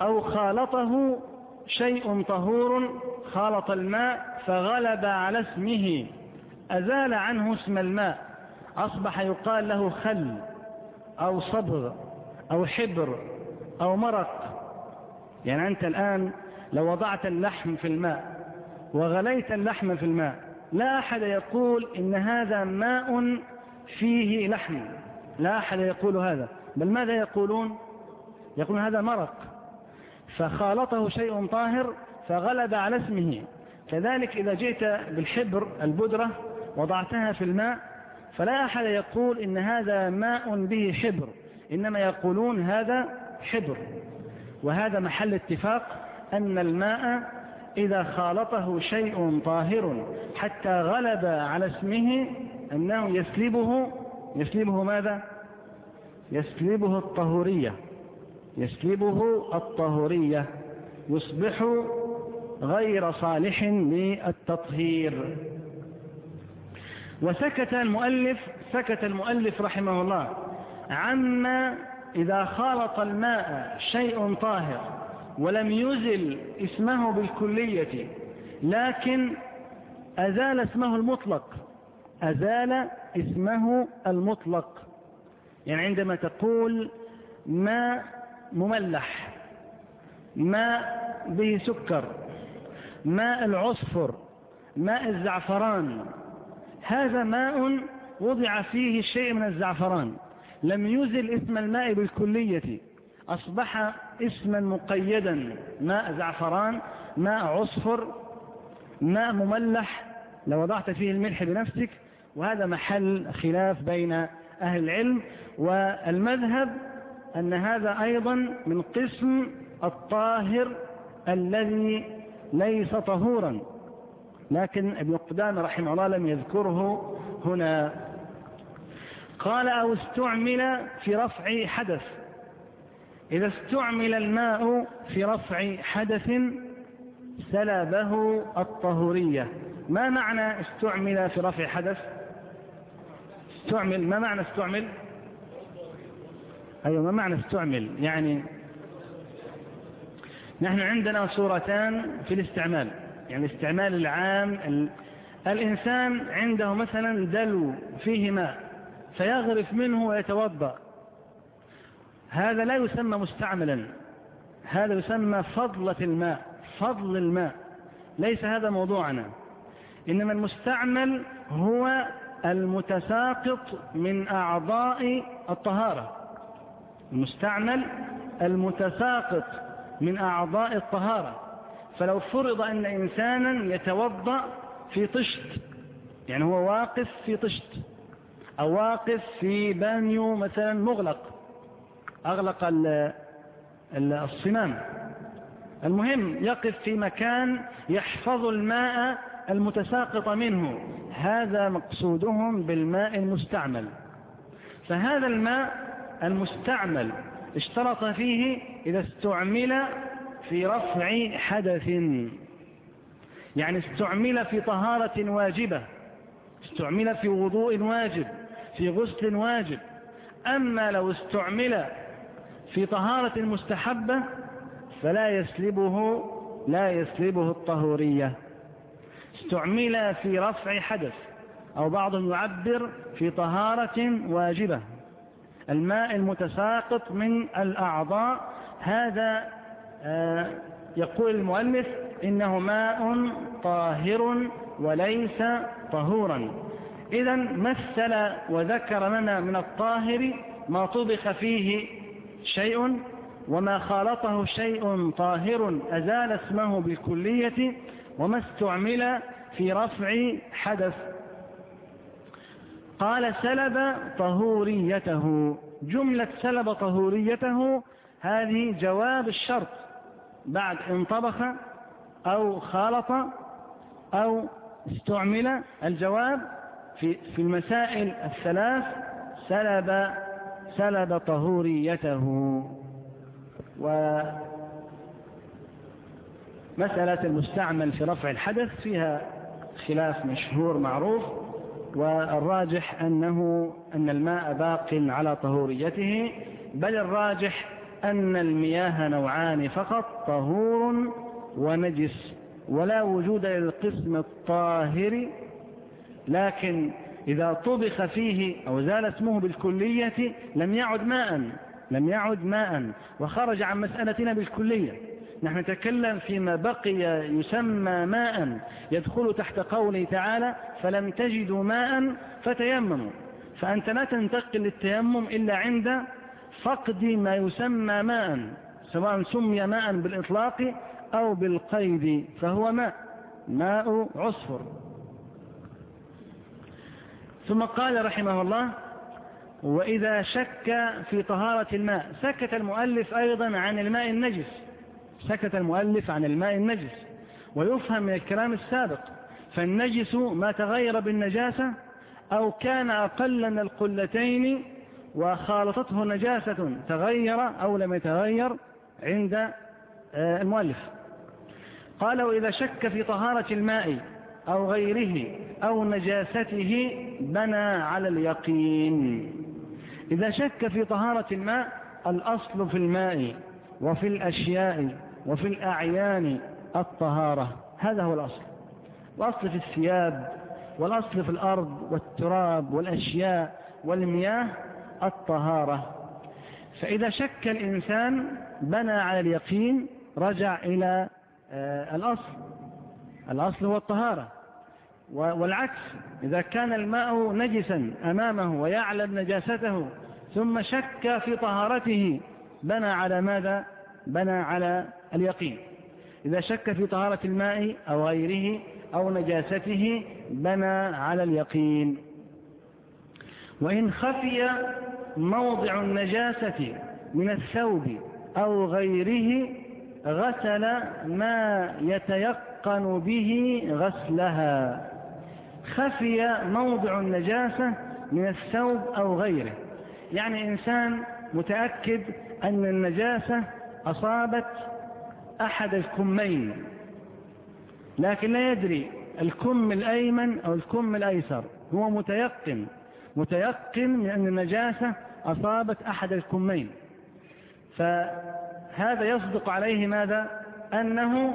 أو خالطه شيء طهور، خالط الماء فغلب على اسمه، أزال عنه اسم الماء، أصبح يقال له خل أو صبغ أو حبر أو مرق. يعني أنت الآن لو وضعت اللحم في الماء وغليت اللحم في الماء، لا أحد يقول إن هذا ماء فيه لحم، لا أحد يقول هذا، بل ماذا يقولون؟ يقولون هذا مرق، فخالطه شيء طاهر فغلب على اسمه. كذلك إذا جئت بالحبر البودرة وضعتها في الماء، فلا أحد يقول إن هذا ماء به حبر، إنما يقولون هذا حبر. وهذا محل اتفاق أن الماء إذا خالطه شيء طاهر حتى غلب على اسمه أنه يسلبه ماذا؟ يسلبه الطهورية، يسلبه الطهورية، يصبح غير صالح للتطهير. وسكت المؤلف رحمه الله عما إذا خالط الماء شيء طاهر ولم يزل اسمه بالكلية، لكن أزال اسمه المطلق، أزال اسمه المطلق. يعني عندما تقول ماء مملح، ماء به سكر، ماء العصفر، ماء الزعفران، هذا ماء وضع فيه شيء من الزعفران، لم يزل اسم الماء بالكلية، أصبح اسما مقيدا، ماء زعفران، ماء عصفر، ماء مملح لو وضعت فيه الملح بنفسك. وهذا محل خلاف بين أهل العلم، والمذهب أن هذا أيضا من قسم الطاهر الذي ليس طهورا، لكن ابن قدامة رحمه الله لم يذكره هنا. قال أو استعمل في رفع حدث. إذا استعمل الماء في رفع حدث سلبه الطهورية. ما معنى استعمل في رفع حدث؟ استعمل، ما معنى استعمل؟ أيوة، ما معنى استعمل؟ يعني نحن عندنا صورتان في الاستعمال، يعني الاستعمال العام، الإنسان عنده مثلا دلو فيه ماء فيغرف منه ويتوضأ، هذا لا يسمى مستعملا، هذا يسمى فضلة الماء، فضل الماء، ليس هذا موضوعنا. إنما المستعمل هو المتساقط من أعضاء الطهارة، المستعمل المتساقط من أعضاء الطهارة. فلو فرض أن إنسانا يتوضأ في طشت، يعني هو واقف في طشت أو واقف في بانيو مثلا مغلق، أغلق الصمام، المهم يقف في مكان يحفظ الماء المتساقط منه، هذا مقصودهم بالماء المستعمل. فهذا الماء المستعمل اشترط فيه إذا استعمل في رفع حدث، يعني استعمل في طهارة واجبة، استعمل في وضوء واجب، في غسل واجب. أما لو استعمل في طهارة مستحبة فلا يسلبه الطهورية. استعمل في رفع حدث، أو بعضهم يعبر في طهارة واجبة، الماء المتساقط من الأعضاء، هذا يقول المؤلف إنه ماء طاهر وليس طهورا. إذا مثل وذكر لنا من الطاهر ما طبخ فيه شيء وما خالطه شيء طاهر أزال اسمه بالكلية، وما استعمل في رفع حدث. قال سلب طهوريته. جملة سلب طهوريته هذه جواب الشرط بعد ان طبخ أو خالط أو استعمل. الجواب في المسائل الثلاث سلب طهوريته. ومسألة المستعمل في رفع الحدث فيها خلاف مشهور معروف، والراجح أن الماء باق على طهوريته، بل الراجح أن المياه نوعان فقط، طهور ونجس، ولا وجود للقسم الطاهر، لكن إذا طبخ فيه أو زال اسمه بالكلية لم يعد ماء وخرج عن مسألتنا بالكلية. نحن نتكلم فيما بقي يسمى ماء يدخل تحت قوله تعالى فلم تجدوا ماء فتيمموا، فأنت لا تنتقل للتيمم إلا عند فقد ما يسمى ماء، سواء سمي ماء بالإطلاق أو بالقيد، فهو ماء عصفر. ثم قال رحمه الله وإذا شك في طهارة الماء. سكت المؤلف أيضا عن الماء النجس، ويفهم من الكلام السابق، فالنجس ما تغير بالنجاسة أو كان أقل من القلتين وخالطته نجاسة تغير أو لم يتغير عند المؤلف. قال وإذا شك في طهارة الماء أو غيره أو نجاسته بنى على اليقين. إذا شك في طهارة الماء، الأصل في الماء وفي الأشياء وفي الأعيان الطهارة، هذا هو الأصل، والأصل في الثياب، والأصل في الأرض والتراب والأشياء والمياه الطهارة. فإذا شك الإنسان بنى على اليقين، رجع إلى الأصل هو الطهارة. والعكس، إذا كان الماء نجسا أمامه ويعلم نجاسته ثم شك في طهارته، بنى على ماذا؟ بنى على اليقين. إذا شك في طهارة الماء أو غيره أو نجاسته بنى على اليقين. وإن خفي موضع النجاسة من الثوب أو غيره غسل ما يتيقن به غسلها. خفي موضع النجاسة من الثوب أو غيره، يعني إنسان متأكد أن النجاسة أصابت أحد الكمين، لكن لا يدري الكم الأيمن أو الكم الأيسر، هو متيقن من أن النجاسة أصابت أحد الكمين، فهذا يصدق عليه ماذا؟ أنه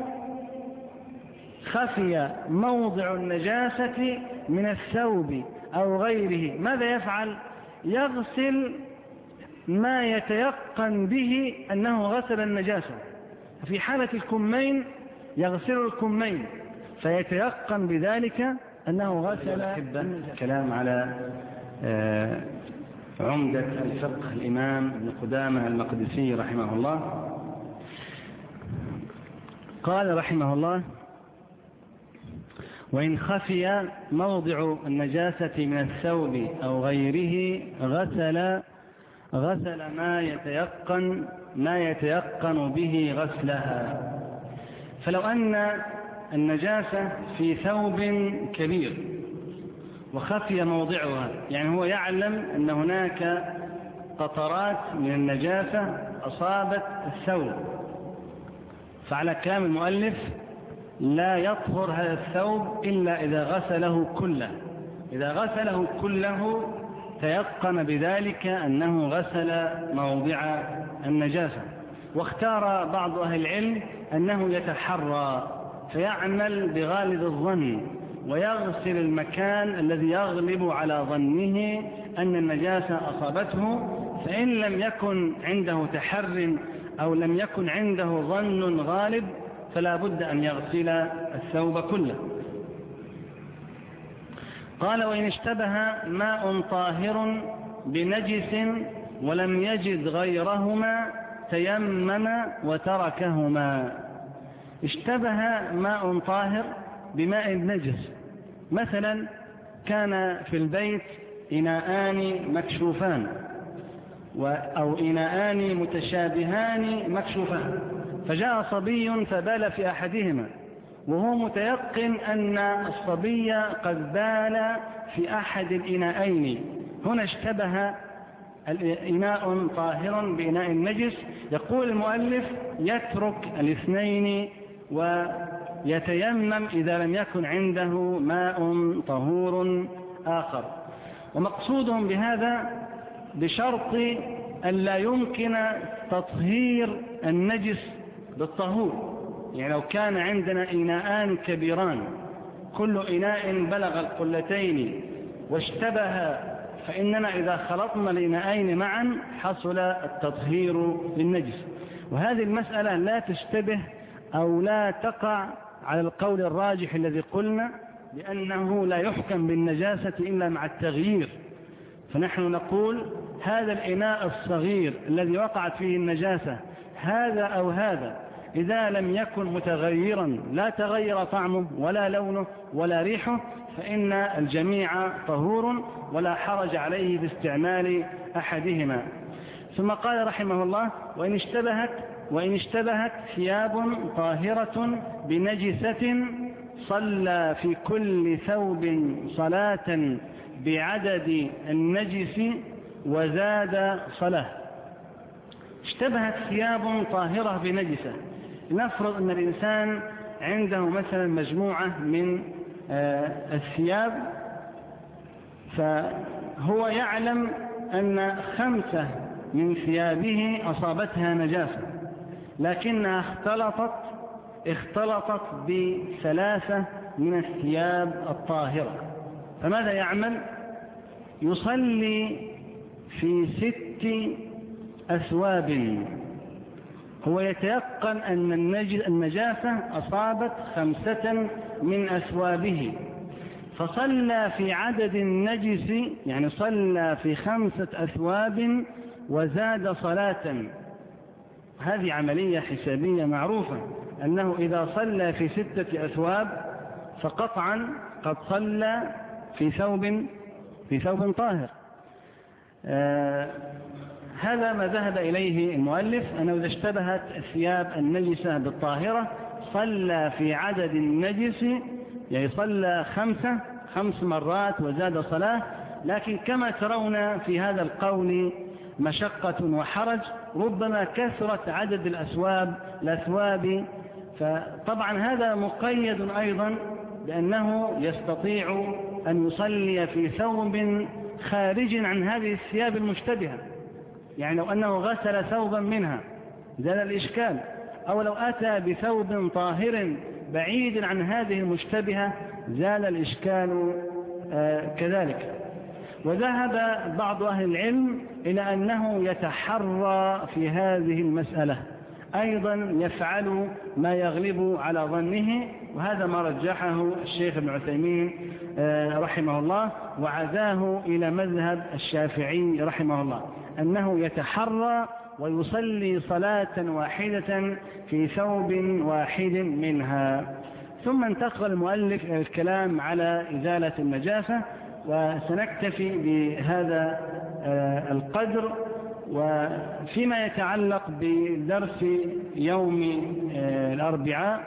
خفي موضع النجاسة من الثوب أو غيره. ماذا يفعل؟ يغسل ما يتيقن به أنه غسل النجاسة. في حالة الكمين يغسل الكمين فيتيقن بذلك أنه غسل. كلام على عمدة الفقه الإمام ابن قدامة المقدسي رحمه الله. قال رحمه الله وإن خفي موضع النجاسة من الثوب أو غيره غسل ما يتيقن به غسلها. فلو أن النجاسة في ثوب كبير وخفي موضعها، يعني هو يعلم أن هناك قطرات من النجاسة أصابت الثوب، فعلى كلام المؤلف لا يطهر هذا الثوب إلا إذا غسله كله. إذا غسله كله تيقن بذلك أنه غسل موضع النجاسة. واختار بعض أهل العلم أنه يتحرى فيعمل بغالب الظن ويغسل المكان الذي يغلب على ظنه أن النجاسة أصابته، فإن لم يكن عنده تحر أو لم يكن عنده ظن غالب فلا بد أن يغسل الثوب كله. قال وإن اشتبه ماء طاهر بنجس ولم يجد غيرهما تيمم وتركهما. اشتبه ماء طاهر بماء نجس، مثلا كان في البيت إناءان مكشوفان أو إناءان متشابهان مكشوفان، فجاء صبي فبال في أحدهما وهو متيقن أن الصبي قد بال في أحد الإناءين. هنا اشتبه الإناء طاهر بإناء نجس. يقول المؤلف يترك الاثنين ويتيمم إذا لم يكن عنده ماء طهور آخر. ومقصودهم بهذا بشرط أن لا يمكن تطهير النجس بالطهور. يعني لو كان عندنا إناءان كبيران كل إناء بلغ القلتين واشتبه، فإننا إذا خلطنا الإناءين معا حصل التطهير للنجس. وهذه المسألة لا تشتبه أو لا تقع على القول الراجح الذي قلنا بأنه لا يحكم بالنجاسة إلا مع التغيير. فنحن نقول هذا الإناء الصغير الذي وقعت فيه النجاسة هذا أو هذا إذا لم يكن متغيرا لا تغير طعمه ولا لونه ولا ريحه فإن الجميع طهور ولا حرج عليه باستعمال أحدهما. ثم قال رحمه الله: وإن اشتبهت ثياب طاهرة بنجسة صلى في كل ثوب صلاة بعدد النجس وزاد صلاة. اشتبهت ثياب طاهرة بنجسة. نفرض أن الإنسان عنده مثلا مجموعة من الثياب، فهو يعلم أن 5 من ثيابه أصابتها نجاسة، لكنها اختلطت ب3 من الثياب الطاهرة. فماذا يعمل؟ يصلي في 6 أثواب. هو يتيقن أن النجاسة أصابت 5 من أثوابه، فصلى في عدد النجس، يعني صلى في 5 أثواب وزاد صلاة. هذه عملية حسابية معروفة، أنه إذا صلى في 6 أثواب فقطعا قد صلى في ثوب طاهر. هذا ما ذهب إليه المؤلف، أنه إذا اشتبهت الثياب النجسة بالطاهرة صلى في عدد النجس، يعني صلى 5 مرات وزاد صلاة. لكن كما ترون في هذا القول مشقة وحرج، ربما كثرت عدد الأثواب، فطبعا هذا مقيد أيضا بأنه يستطيع أن يصلي في ثوب خارج عن هذه الثياب المشتبهة. يعني لو أنه غسل ثوبا منها زال الإشكال، أو لو أتى بثوب طاهر بعيد عن هذه المشتبهة زال الإشكال كذلك. وذهب بعض أهل العلم إلى أنه يتحرى في هذه المسألة، أيضا يفعل ما يغلب على ظنه، وهذا ما رجحه الشيخ ابن عثيمين رحمه الله، وعزاه إلى مذهب الشافعي رحمه الله، أنه يتحرى ويصلي صلاة واحدة في ثوب واحد منها. ثم انتقل المؤلف إلى الكلام على إزالة النجاسة، وسنكتفي بهذا القدر. وفيما يتعلق بدرس يوم الأربعاء،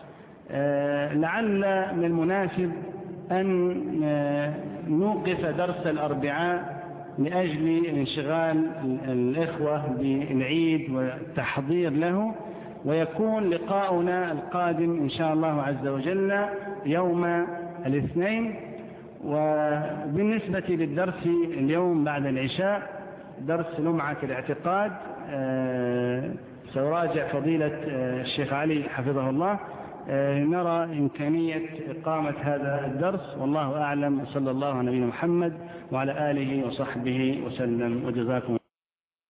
لعل من المناسب أن نوقف درس الأربعاء لأجل انشغال الإخوة بالعيد والتحضير له، ويكون لقاؤنا القادم إن شاء الله عز وجل يوم الاثنين. وبالنسبة للدرس اليوم بعد العشاء درس لمعة الاعتقاد، سأراجع فضيلة الشيخ علي حفظه الله، نرى إمكانية إقامة هذا الدرس، والله أعلم. صلى الله على نبينا محمد وعلى آله وصحبه وسلم، وجزاكم الله.